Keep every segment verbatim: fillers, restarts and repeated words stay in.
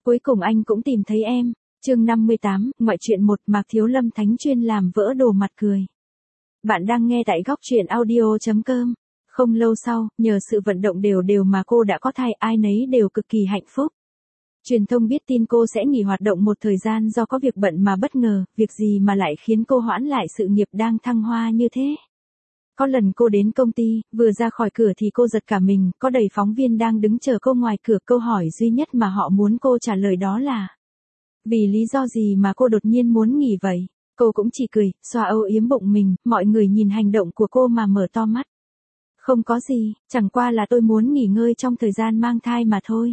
Cuối cùng anh cũng tìm thấy em. Chương năm mươi tám, ngoại truyện một, Mạc Thiếu Lâm thánh chuyên làm vỡ đồ mặt cười. Bạn đang nghe tại góc truyện audio chấm com. Không lâu sau, nhờ sự vận động đều đều mà cô đã có thai, ai nấy đều cực kỳ hạnh phúc. Truyền thông biết tin cô sẽ nghỉ hoạt động một thời gian do có việc bận mà bất ngờ, việc gì mà lại khiến cô hoãn lại sự nghiệp đang thăng hoa như thế. Có lần cô đến công ty, vừa ra khỏi cửa thì cô giật cả mình, có đầy phóng viên đang đứng chờ cô ngoài cửa, câu hỏi duy nhất mà họ muốn cô trả lời đó là: vì lý do gì mà cô đột nhiên muốn nghỉ vậy? Cô cũng chỉ cười, xoa âu yếm bụng mình, mọi người nhìn hành động của cô mà mở to mắt. Không có gì, chẳng qua là tôi muốn nghỉ ngơi trong thời gian mang thai mà thôi.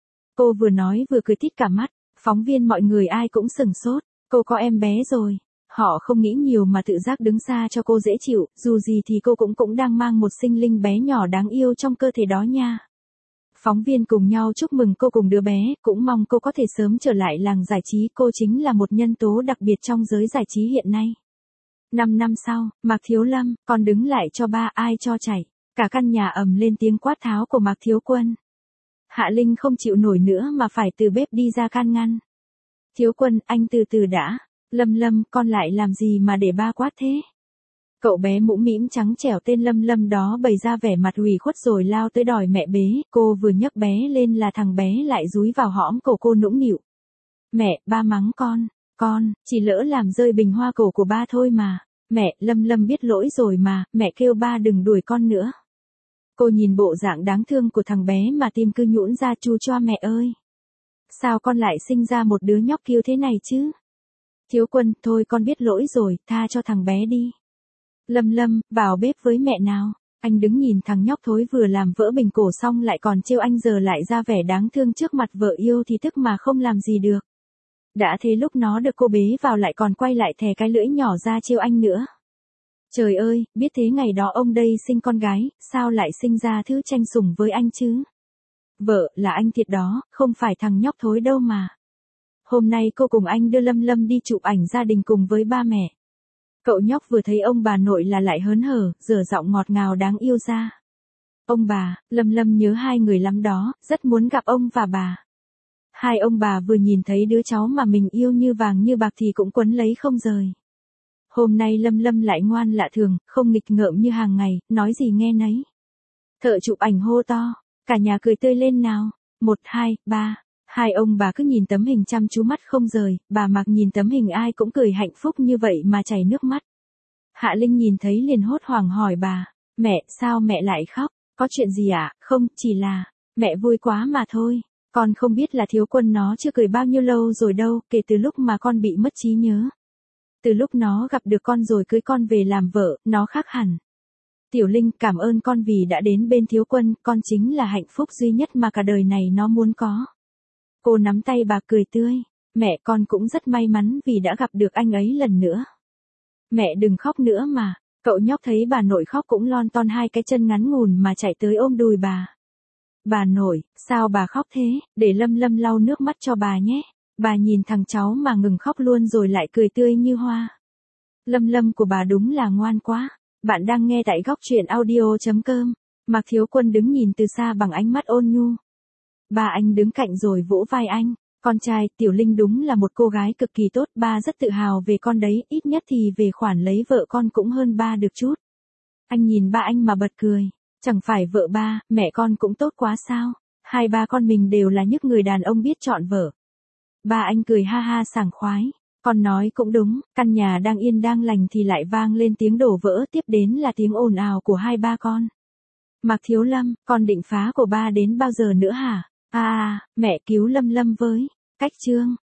Cô vừa nói vừa cười tít cả mắt, phóng viên mọi người ai cũng sửng sốt, cô có em bé rồi. Họ không nghĩ nhiều mà tự giác đứng xa cho cô dễ chịu, dù gì thì cô cũng cũng đang mang một sinh linh bé nhỏ đáng yêu trong cơ thể đó nha. Phóng viên cùng nhau chúc mừng cô cùng đứa bé, cũng mong cô có thể sớm trở lại làng giải trí, cô chính là một nhân tố đặc biệt trong giới giải trí hiện nay. Năm năm sau, Mạc Thiếu Lâm, con đứng lại cho ba, ai cho chảy. Cả căn nhà ầm lên tiếng quát tháo của Mạc Thiếu Quân. Hạ Linh không chịu nổi nữa mà phải từ bếp đi ra can ngăn. Thiếu Quân, anh từ từ đã. Lâm Lâm, con lại làm gì mà để ba quát thế? Cậu bé mũm mĩm trắng trẻo tên Lâm Lâm đó bày ra vẻ mặt ủy khuất rồi lao tới đòi mẹ bế, cô vừa nhấc bé lên là thằng bé lại dúi vào hõm cổ cô nũng nịu. Mẹ, ba mắng con, con, chỉ lỡ làm rơi bình hoa cổ của ba thôi mà. Mẹ, Lâm Lâm biết lỗi rồi mà, mẹ kêu ba đừng đuổi con nữa. Cô nhìn bộ dạng đáng thương của thằng bé mà tim cứ nhũn ra, chu choa, mẹ ơi. Sao con lại sinh ra một đứa nhóc kiêu thế này chứ? Thiếu Quân, thôi con biết lỗi rồi, tha cho thằng bé đi. Lâm Lâm, vào bếp với mẹ nào. Anh đứng nhìn thằng nhóc thối vừa làm vỡ bình cổ xong lại còn trêu anh, giờ lại ra vẻ đáng thương trước mặt vợ yêu thì tức mà không làm gì được. Đã thế lúc nó được cô bế vào lại còn quay lại thè cái lưỡi nhỏ ra trêu anh nữa. Trời ơi, biết thế ngày đó ông đây sinh con gái, sao lại sinh ra thứ tranh sủng với anh chứ? Vợ, là anh thiệt đó, không phải thằng nhóc thối đâu mà. Hôm nay cô cùng anh đưa Lâm Lâm đi chụp ảnh gia đình cùng với ba mẹ. Cậu nhóc vừa thấy ông bà nội là lại hớn hở, giở giọng ngọt ngào đáng yêu ra. Ông bà, Lâm Lâm nhớ hai người lắm đó, rất muốn gặp ông và bà. Hai ông bà vừa nhìn thấy đứa cháu mà mình yêu như vàng như bạc thì cũng quấn lấy không rời. Hôm nay Lâm Lâm lại ngoan lạ thường, không nghịch ngợm như hàng ngày, nói gì nghe nấy. Thợ chụp ảnh hô to, cả nhà cười tươi lên nào. Một, hai, ba. Hai ông bà cứ nhìn tấm hình chăm chú mắt không rời, bà Mạc nhìn tấm hình ai cũng cười hạnh phúc như vậy mà chảy nước mắt. Hạ Linh nhìn thấy liền hốt hoảng hỏi bà, mẹ, sao mẹ lại khóc, có chuyện gì ạ? À? Không, chỉ là, mẹ vui quá mà thôi. Con không biết là Thiếu Quân nó chưa cười bao nhiêu lâu rồi đâu, kể từ lúc mà con bị mất trí nhớ. Từ lúc nó gặp được con rồi cưới con về làm vợ, nó khác hẳn. Tiểu Linh, cảm ơn con vì đã đến bên Thiếu Quân, con chính là hạnh phúc duy nhất mà cả đời này nó muốn có. Cô nắm tay bà cười tươi, mẹ con cũng rất may mắn vì đã gặp được anh ấy lần nữa. Mẹ đừng khóc nữa mà, cậu nhóc thấy bà nội khóc cũng lon ton hai cái chân ngắn ngủn mà chạy tới ôm đùi bà. Bà nội, sao bà khóc thế, để Lâm Lâm lau nước mắt cho bà nhé. Bà nhìn thằng cháu mà ngừng khóc luôn rồi lại cười tươi như hoa. Lâm Lâm của bà đúng là ngoan quá. Bạn đang nghe tại góc truyện audio chấm com. Mạc Thiếu Quân đứng nhìn từ xa bằng ánh mắt ôn nhu. Ba anh đứng cạnh rồi vỗ vai anh. Con trai, Tiểu Linh đúng là một cô gái cực kỳ tốt, ba rất tự hào về con đấy, ít nhất thì về khoản lấy vợ con cũng hơn ba được chút. Anh nhìn ba anh mà bật cười. Chẳng phải vợ ba, mẹ con cũng tốt quá sao? Hai ba con mình đều là những người đàn ông biết chọn vợ. Ba anh cười ha ha sảng khoái. Con nói cũng đúng, căn nhà đang yên đang lành thì lại vang lên tiếng đổ vỡ, tiếp đến là tiếng ồn ào của hai ba con. Mạc Thiếu Lâm, con định phá của ba đến bao giờ nữa hả? À, mẹ cứu Lâm Lâm với. Cách chương.